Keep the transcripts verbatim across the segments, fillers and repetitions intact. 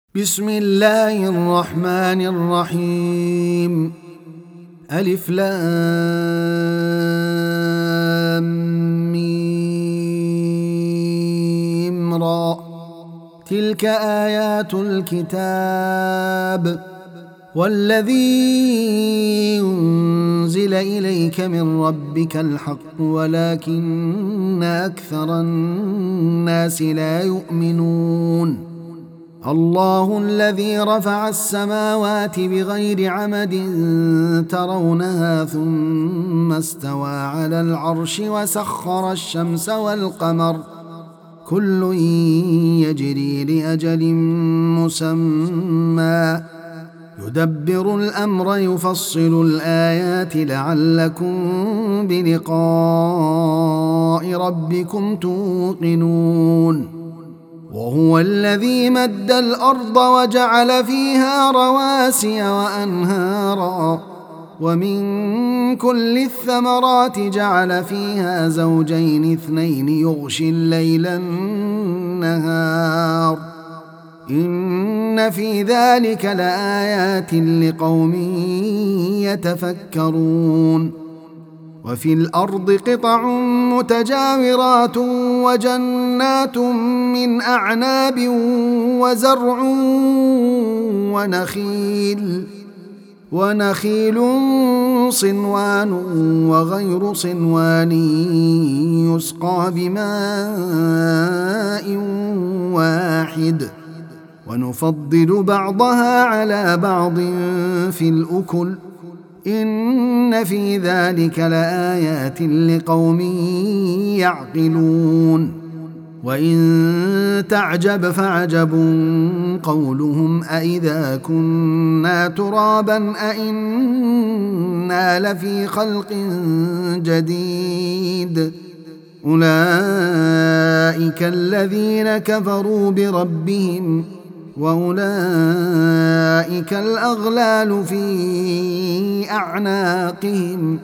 بسم الله الرحمن الرحيم. ألف لام ميم را. تلك آيات الكتاب والذي أنزل إليك من ربك الحق ولكن أكثر الناس لا يؤمنون. الله الذي رفع السماوات بغير عمد ترونها ثم استوى على العرش وسخر الشمس والقمر كل يجري لأجل مسمى يدبر الأمر يفصل الآيات لعلكم بلقاء ربكم توقنون. وهو الذي مد الأرض وجعل فيها رواسي وأنهارا ومن كل الثمرات جعل فيها زوجين اثنين يغشي الليل النهار إن في ذلك لآيات لقوم يتفكرون. وفي الأرض قطع متجاورات وجنات من أعناب وزرع ونخيل ونخيل صنوان وغير صنوان يسقى بماء واحد ونفضل بعضها على بعض في الأكل إن في ذلك لآيات لقوم يعقلون. وإن تعجب فعجب قولهم أإذا كنا ترابا أإنا لفي خلق جديد أولئك الذين كفروا بربهم وأولئك الأغلال في أعناقهم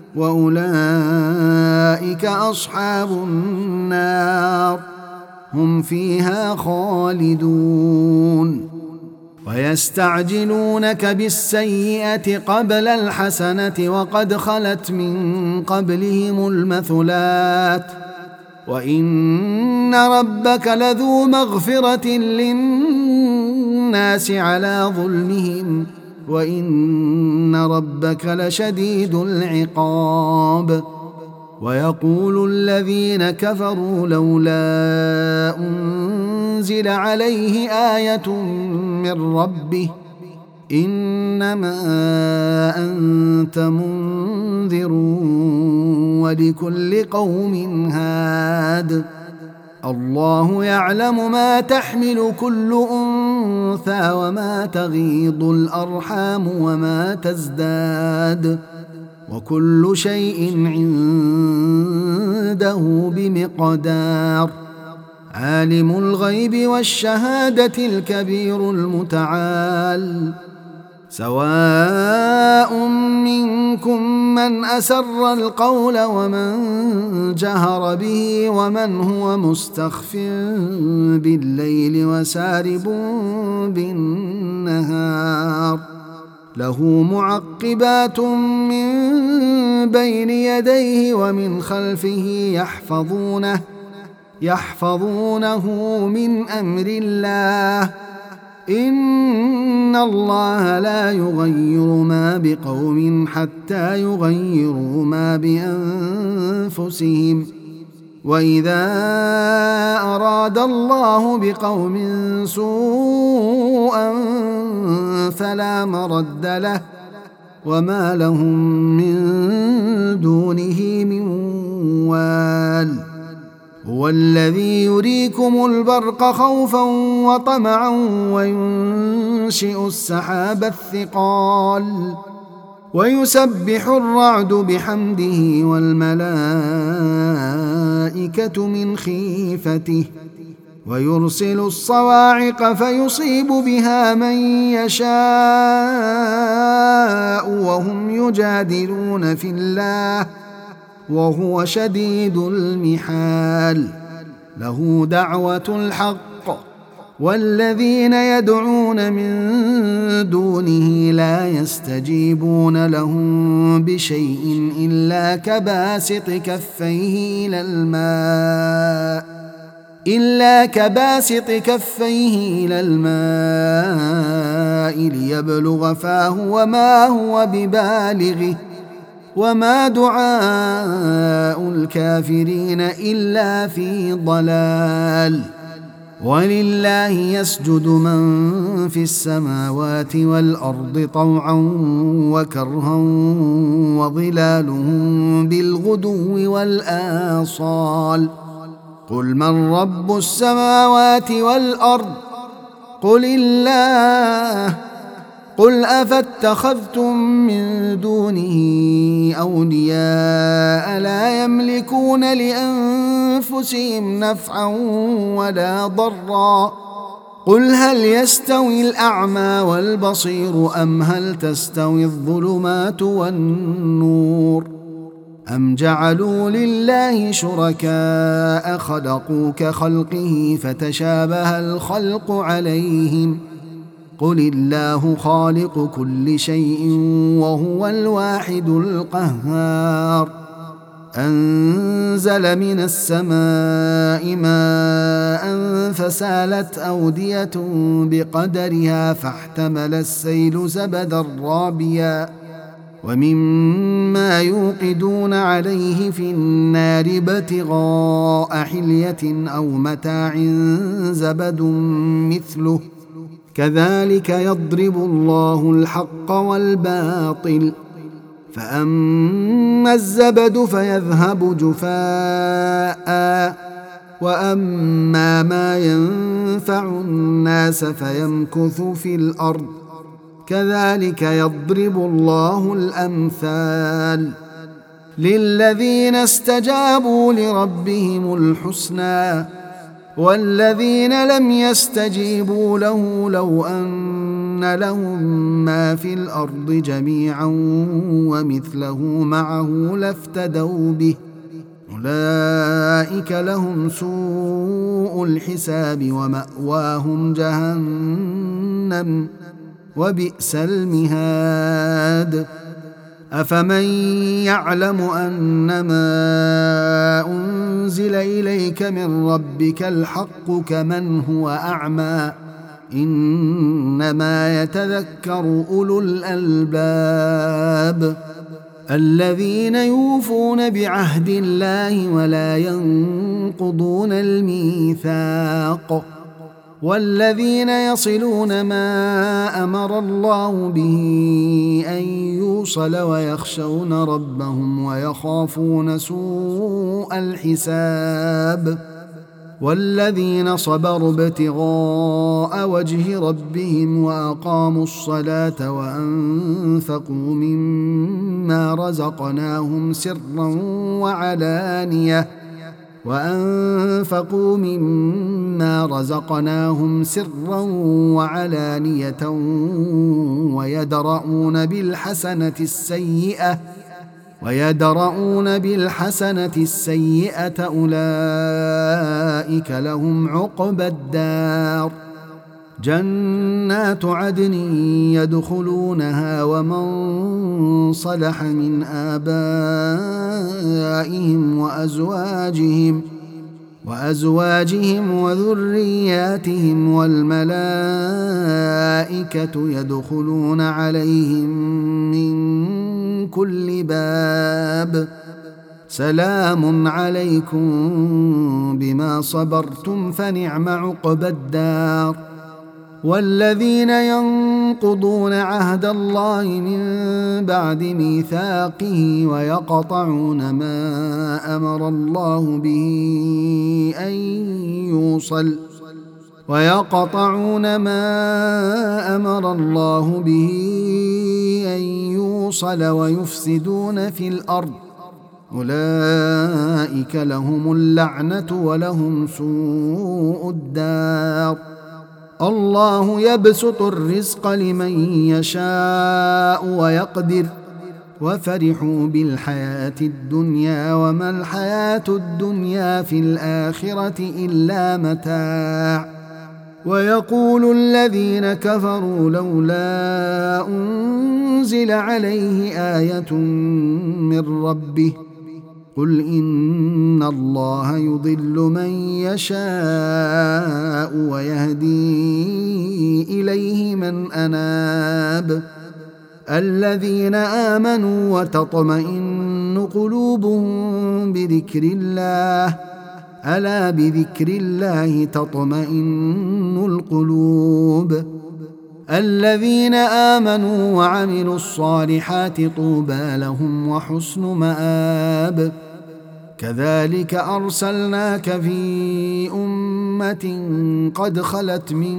وأولئك أصحاب النار هم فيها خالدون. ويستعجلونك بالسيئة قبل الحسنة وقد خلت من قبلهم المثلات وإن ربك لذو مغفرة للناس على ظلمهم وإن ربك لشديد العقاب. ويقول الذين كفروا لولا أنزل عليه آية من ربه إنما أنت منذر ولكل قوم هاد الله يعلم ما تحمل كل أنثى وما تغيض الأرحام وما تزداد وكل شيء عنده بمقدار. عالم الغيب والشهادة الكبير المتعال سواء منكم من أسر القول ومن جهر به ومن هو مستخف بالليل وسارب بالنهار له معقبات من بين يديه ومن خلفه يحفظونه يحفظونه من أمر الله إن الله لا يغير ما بقوم حتى يغيروا ما بأنفسهم وإذا أراد الله بقوم سوءا فلا مرد له وما لهم من دونه من وال. هو الذي يريكم البرق خوفا وطمعا وينشئ السحاب الثقال ويسبح الرعد بحمده والملائكة من خيفته ويرسل الصواعق فيصيب بها من يشاء وهم يجادلون في الله وهو شديد المحال له دعوة الحق والذين يدعون من دونه لا يستجيبون لهم بشيء إلا كباسط كفيه إلى الماء إلا كباسط كفيه إلى الماء ليبلغ فاه وما هو ببالغه وما دعاء الكافرين إلا في ضلال. ولله يسجد من في السماوات والأرض طوعا وكرها وظلالهم بالغدو والآصال. قل من رب السماوات والأرض قل الله. قل أفاتخذتم من دونه أولياء لا يملكون لأنفسهم نفعا ولا ضرا. قل هل يستوي الأعمى والبصير أم هل تستوي الظلمات والنور أم جعلوا لله شركاء خلقوا كخلقه فتشابه الخلق عليهم. قل الله خالق كل شيء وهو الواحد القهار. أنزل من السماء ماء فسالت أودية بقدرها فاحتمل السيل زبدا رابيا ومما يوقدون عليه في النار ابتغاء حلية أو متاع زبد مثله كذلك يضرب الله الحق والباطل. فأما الزبد فيذهب جفاء وأما ما ينفع الناس فيمكث في الأرض كذلك يضرب الله الأمثال. للذين استجابوا لربهم الحسنى والذين لم يستجيبوا له لو أن لهم ما في الأرض جميعا ومثله معه لافتدوا به أولئك لهم سوء الحساب ومأواهم جهنم وبئس المهاد. أفمن يعلم أنما أنزل إليك من ربك الحق كمن هو أعمى إنما يتذكر أولو الألباب الذين يوفون بعهد الله ولا ينقضون الميثاق والذين يصلون ما أمر الله به أن يوصل ويخشون ربهم ويخافون سوء الحساب والذين صبروا ابتغاء وجه ربهم وأقاموا الصلاة وأنفقوا مما رزقناهم سرا وعلانية وأنفقوا مما رزقناهم سرا وعلانية ويدرؤون بالحسنة السيئة ويدرؤون بالحسنة السيئة أولئك لهم عقبى الدار. جنات عدن يدخلونها ومن صلح من آبائهم وأزواجهم وأزواجهم وذرياتهم والملائكة يدخلون عليهم من كل باب سلام عليكم بما صبرتم فنعم عقبى الدار. والذين ينقضون عهد الله من بعد ميثاقه ويقطعون ما أمر الله به أن يوصل ويقطعون ما أمر الله به أن يوصل ويفسدون في الأرض أولئك لهم اللعنة ولهم سوء الدار. الله يبسط الرزق لمن يشاء ويقدر وفرحوا بالحياة الدنيا وما الحياة الدنيا في الآخرة إلا متاع ويقول الذين كفروا لولا أنزل عليه آية من ربه قل إن الله يضل من يشاء ويهدي إليه من أناب الذين آمنوا وتطمئن قلوبهم بذكر الله ألا بذكر الله تطمئن القلوب الذين آمنوا وعملوا الصالحات طوبى لهم وحسن مآب كذلك أرسلناك في أمة قد خلت من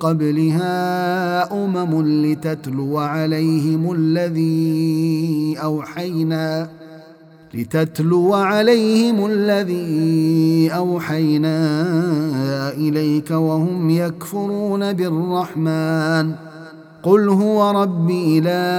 قبلها أمم لتتلو عليهم الذي أوحينا لتتلو عليهم الذي أوحينا إليك وهم يكفرون بالرحمن قل هو ربي لا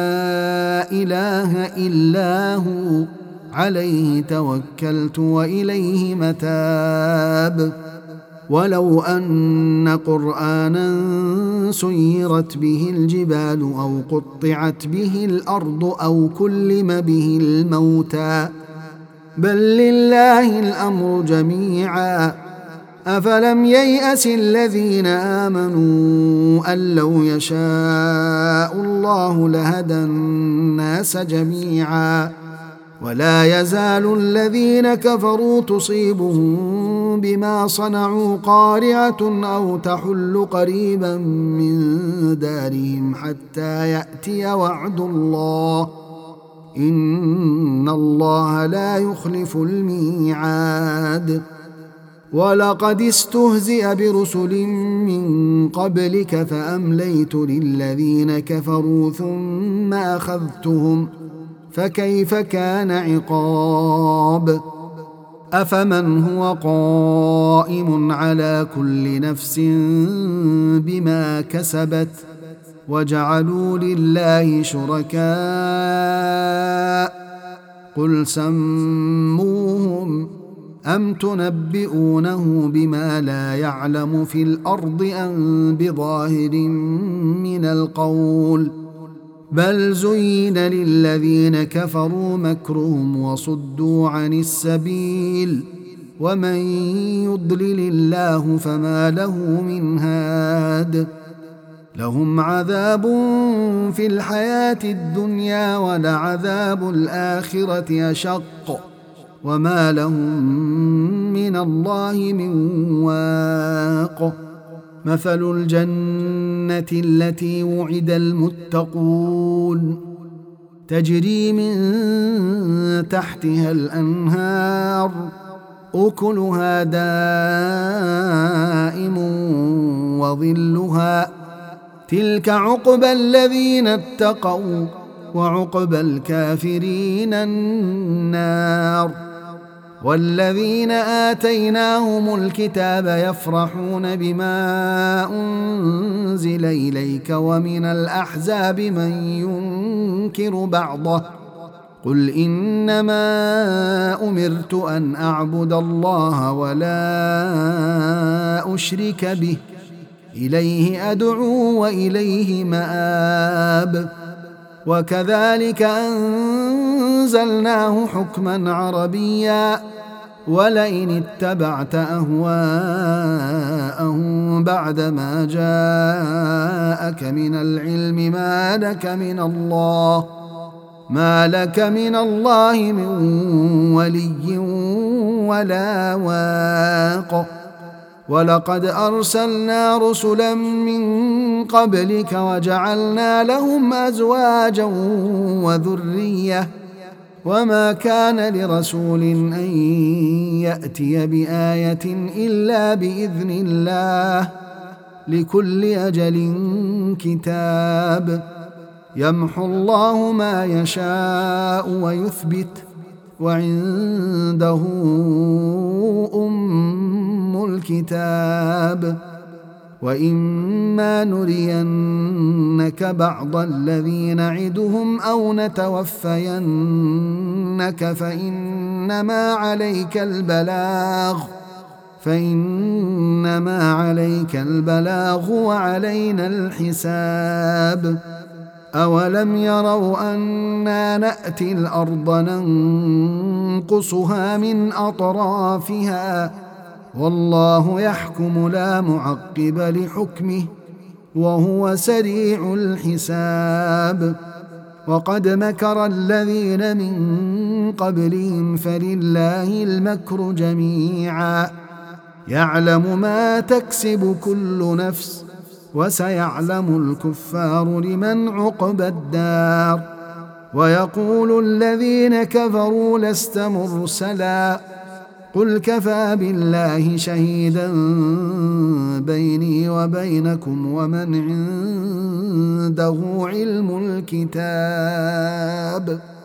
إله إلا هو عليه توكلت وإليه متاب ولو أن قرآنا سيرت به الجبال أو قطعت به الأرض أو كلم به الموتى بل لله الأمر جميعا أفلم ييأس الذين آمنوا أن لو يشاء الله لهدى الناس جميعا ولا يزال الذين كفروا تصيبهم بما صنعوا قارعة أو تحل قريبا من دارهم حتى يأتي وعد الله إن الله لا يخلف الميعاد ولقد استهزئ برسل من قبلك فأمليت للذين كفروا ثم أخذتهم فكيف كان عقاب أفمن هو قائم على كل نفس بما كسبت وجعلوا لله شركاء قل سموهم أم تنبئونه بما لا يعلم في الأرض أم بظاهر من القول بل زين للذين كفروا مكرهم وصدوا عن السبيل ومن يضلل الله فما له من هاد لهم عذاب في الحياة الدنيا ولعذاب الآخرة أشق وما لهم من الله من واق مثل الجنة التي وعد المتقون تجري من تحتها الأنهار أكلها دائم وظلها تلك عقبى الذين اتقوا وعقبى الكافرين النار والذين آتيناهم الكتاب يفرحون بما أنزل إليك ومن الأحزاب من ينكر بعضه قل إنما أمرت أن أعبد الله ولا أشرك به إليه أدعو وإليه مآب وكذلك أنزلناه حكما عربيا ولئن اتبعت أهواءهم بعدما جاءك من العلم ما لك من الله ما لك من الله من ولي ولا واق ولقد أرسلنا رسلا من قبلك وجعلنا لهم أزواجا وذرية وما كان لرسول أن يأتي بآية إلا بإذن الله لكل أجل كتاب يمحو الله ما يشاء ويثبت وعنده أم الكتاب وإما نرينك بعض الذي نعدهم أو نتوفينك فإنما عليك البلاغ فإنما عليك البلاغ وعلينا الحساب. أولم يروا أنا نأتي الأرض ننقصها من أطرافها والله يحكم لا معقب لحكمه وهو سريع الحساب. وقد مكر الذين من قبلهم فلله المكر جميعا يعلم ما تكسب كل نفس وسيعلم الكفار لمن عقبى الدار. ويقول الذين كفروا لست مرسلا قل كفى بالله شهيدا بيني وبينكم ومن عنده علم الكتاب.